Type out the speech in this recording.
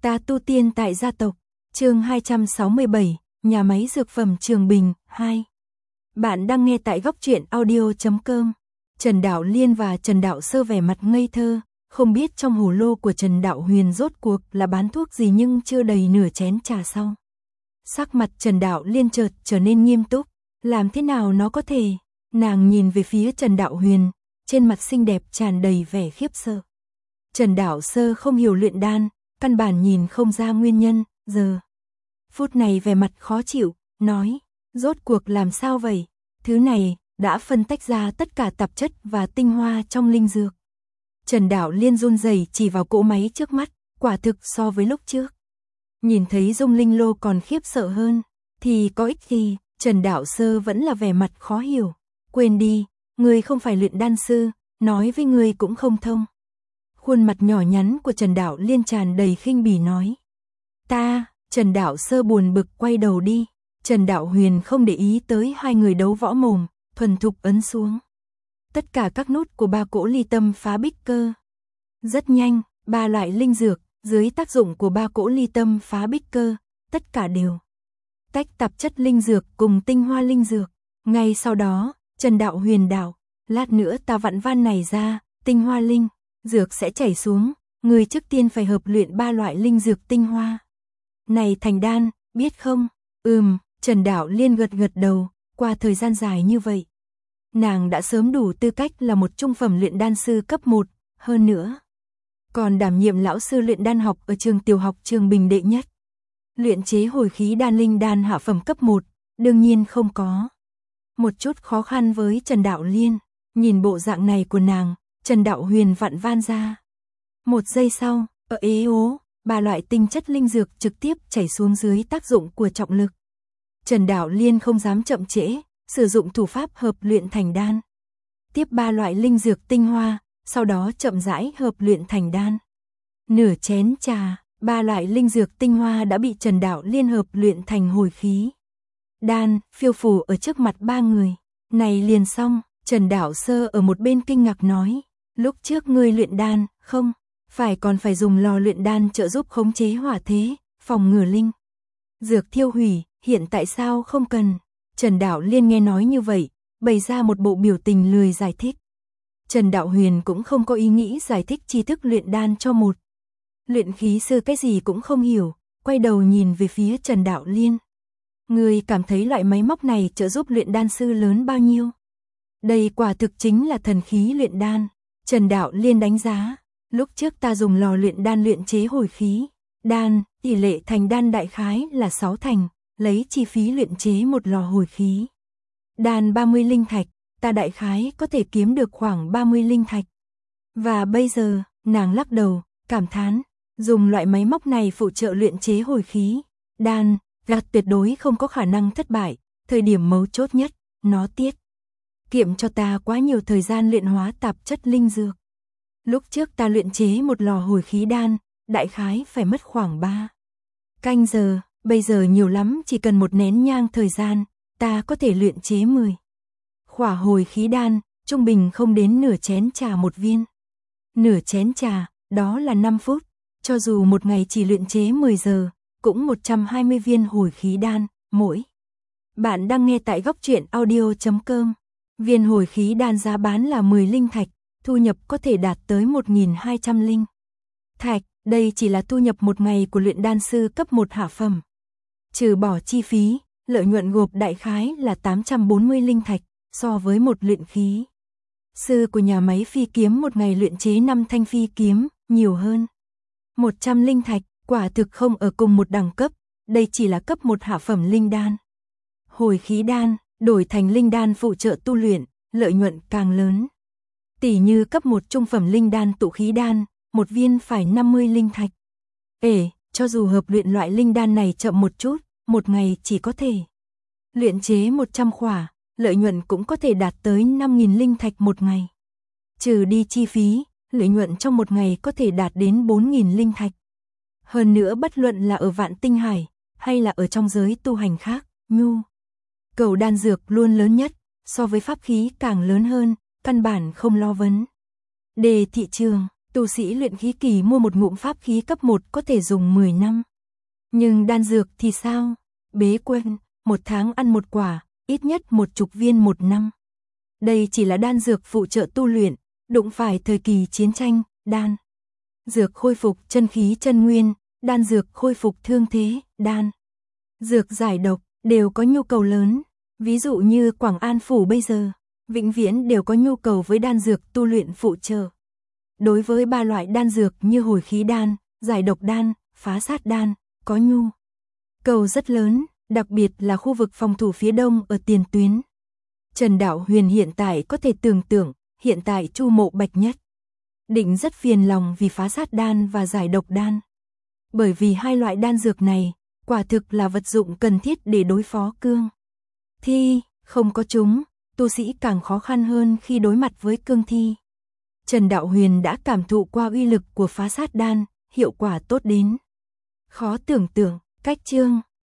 Ta tu tiên tại gia tộc, chương 267, nhà máy dược phẩm Trường Bình, 2. Bạn đang nghe tại góc truyện audio.com. Trần Đạo Liên và Trần Đạo Sơ vẻ mặt ngây thơ, không biết trong hồ lô của Trần Đạo Huyền rốt cuộc là bán thuốc gì nhưng chưa đầy nửa chén trà sau. Sắc mặt Trần Đạo Liên chợt trở nên nghiêm túc, làm thế nào nó có thể? Nàng nhìn về phía Trần Đạo Huyền, trên mặt xinh đẹp tràn đầy vẻ khiếp sợ. Trần Đạo Sơ không hiểu luyện đan, căn bản nhìn không ra nguyên nhân, giờ phút này vẻ mặt khó chịu, nói, rốt cuộc làm sao vậy? Thứ này đã phân tách ra tất cả tạp chất và tinh hoa trong linh dược. Trần Đạo Liên run rẩy chỉ vào cỗ máy trước mắt, quả thực so với lúc trước. Nhìn thấy Dung Linh Lô còn khiếp sợ hơn, thì có ích gì? Trần Đạo Sơ vẫn là vẻ mặt khó hiểu. Quên đi, ngươi không phải luyện đan sư, nói với ngươi cũng không thông. Khuôn mặt nhỏ nhắn của Trần Đạo Liên tràn đầy khinh bỉ nói. Trần Đạo Sơ buồn bực quay đầu đi. Trần Đạo Huyền không để ý tới hai người đấu võ mồm, thuần thục ấn xuống tất cả các nút của ba cỗ ly tâm phá bích cơ. Rất nhanh, ba loại linh dược, dưới tác dụng của ba cỗ ly tâm phá bích cơ, tất cả đều tách tạp chất linh dược cùng tinh hoa linh dược. Ngay sau đó, Trần Đạo Huyền đạo, lát nữa ta vặn van này ra, tinh hoa linh dược sẽ chảy xuống, người trước tiên phải hợp luyện ba loại linh dược tinh hoa này thành đan, biết không? Trần Đạo Liên gật gật đầu, qua thời gian dài như vậy, nàng đã sớm đủ tư cách là một trung phẩm luyện đan sư cấp 1, hơn nữa còn đảm nhiệm lão sư luyện đan học ở trường tiểu học Trường Bình đệ nhất. Luyện chế hồi khí đan linh đan hạ phẩm cấp 1, đương nhiên không có một chút khó khăn với Trần Đạo Liên. Nhìn bộ dạng này của nàng, Trần Đạo Huyền vặn van ra. Một giây sau, ba loại tinh chất linh dược trực tiếp chảy xuống dưới tác dụng của trọng lực. Trần Đạo Liên không dám chậm trễ, sử dụng thủ pháp hợp luyện thành đan. Tiếp ba loại linh dược tinh hoa, sau đó chậm rãi hợp luyện thành đan. Nửa chén trà, ba loại linh dược tinh hoa đã bị Trần Đạo Liên hợp luyện thành hồi khí đan, phiêu phù ở trước mặt ba người. Này liền xong, Trần Đạo Sơ ở một bên kinh ngạc nói, lúc trước ngươi luyện đan, không phải còn phải dùng lò luyện đan trợ giúp khống chế hỏa thế, phòng ngừa linh dược thiêu hủy, hiện tại sao không cần? Trần Đạo Liên nghe nói như vậy, bày ra một bộ biểu tình lười giải thích. Trần Đạo Huyền cũng không có ý nghĩ giải thích tri thức luyện đan cho một luyện khí sư cái gì cũng không hiểu, quay đầu nhìn về phía Trần Đạo Liên. Người cảm thấy loại máy móc này trợ giúp luyện đan sư lớn bao nhiêu? Đây quả thực chính là thần khí luyện đan. Trần Đạo Liên đánh giá, lúc trước ta dùng lò luyện đan luyện chế hồi khí đan, tỷ lệ thành đan đại khái là 6 thành, lấy chi phí luyện chế một lò hồi khí đan 30 linh thạch, ta đại khái có thể kiếm được khoảng 30 linh thạch. Và bây giờ, nàng lắc đầu, cảm thán, dùng loại máy móc này phụ trợ luyện chế hồi khí đan, tuyệt đối không có khả năng thất bại, thời điểm mấu chốt nhất, nó tiết kiệm cho ta quá nhiều thời gian luyện hóa tạp chất linh dược. Lúc trước ta luyện chế một lò hồi khí đan, đại khái phải mất khoảng 3 canh giờ, bây giờ nhiều lắm chỉ cần một nén nhang thời gian, ta có thể luyện chế 10 khỏa hồi khí đan, trung bình không đến nửa chén trà một viên. Nửa chén trà, đó là 5 phút, cho dù một ngày chỉ luyện chế 10 giờ, cũng 120 viên hồi khí đan, mỗi. Bạn đang nghe tại góc truyện audio.com. Viên hồi khí đan giá bán là 10 linh thạch, thu nhập có thể đạt tới 1.200 linh thạch, đây chỉ là thu nhập một ngày của luyện đan sư cấp 1 hạ phẩm. Trừ bỏ chi phí, lợi nhuận gộp đại khái là 840 linh thạch, so với một luyện khí sư của nhà máy phi kiếm một ngày luyện chế 5 thanh phi kiếm, nhiều hơn 100 linh thạch, quả thực không ở cùng một đẳng cấp, đây chỉ là cấp 1 hạ phẩm linh đan. Hồi khí đan, đổi thành linh đan phụ trợ tu luyện, lợi nhuận càng lớn. Tỷ như cấp 1 trung phẩm linh đan tụ khí đan, một viên phải 50 linh thạch. Cho dù hợp luyện loại linh đan này chậm một chút, một ngày chỉ có thể luyện chế 100 khỏa, lợi nhuận cũng có thể đạt tới 5.000 linh thạch một ngày. Trừ đi chi phí, lợi nhuận trong một ngày có thể đạt đến 4.000 linh thạch. Hơn nữa bất luận là ở Vạn Tinh Hải, hay là ở trong giới tu hành khác, nhu cầu đan dược luôn lớn nhất, so với pháp khí càng lớn hơn, căn bản không lo vấn đề thị trường. Tu sĩ luyện khí kỳ mua một ngụm pháp khí cấp 1 có thể dùng 10 năm. Nhưng đan dược thì sao? Bế quan, 1 tháng ăn 1 quả, ít nhất 10 viên 1 năm. Đây chỉ là đan dược phụ trợ tu luyện, đụng phải thời kỳ chiến tranh, đan dược khôi phục chân khí chân nguyên, đan dược khôi phục thương thế, đan dược giải độc, đều có nhu cầu lớn. Ví dụ như Quảng An Phủ bây giờ, vĩnh viễn đều có nhu cầu với đan dược tu luyện phụ trợ. Đối với 3 loại đan dược như hồi khí đan, giải độc đan, phá sát đan, có nhu cầu rất lớn, đặc biệt là khu vực phòng thủ phía đông ở tiền tuyến. Trần Đạo Huyền hiện tại có thể tưởng tượng, hiện tại Chu Mộ Bạch Nhất định rất phiền lòng vì phá sát đan và giải độc đan. Bởi vì 2 loại đan dược này, quả thực là vật dụng cần thiết để đối phó cương thi, không có chúng, tu sĩ càng khó khăn hơn khi đối mặt với cương thi. Trần Đạo Huyền đã cảm thụ qua uy lực của phá sát đan, hiệu quả tốt đến khó tưởng tượng. Cách chương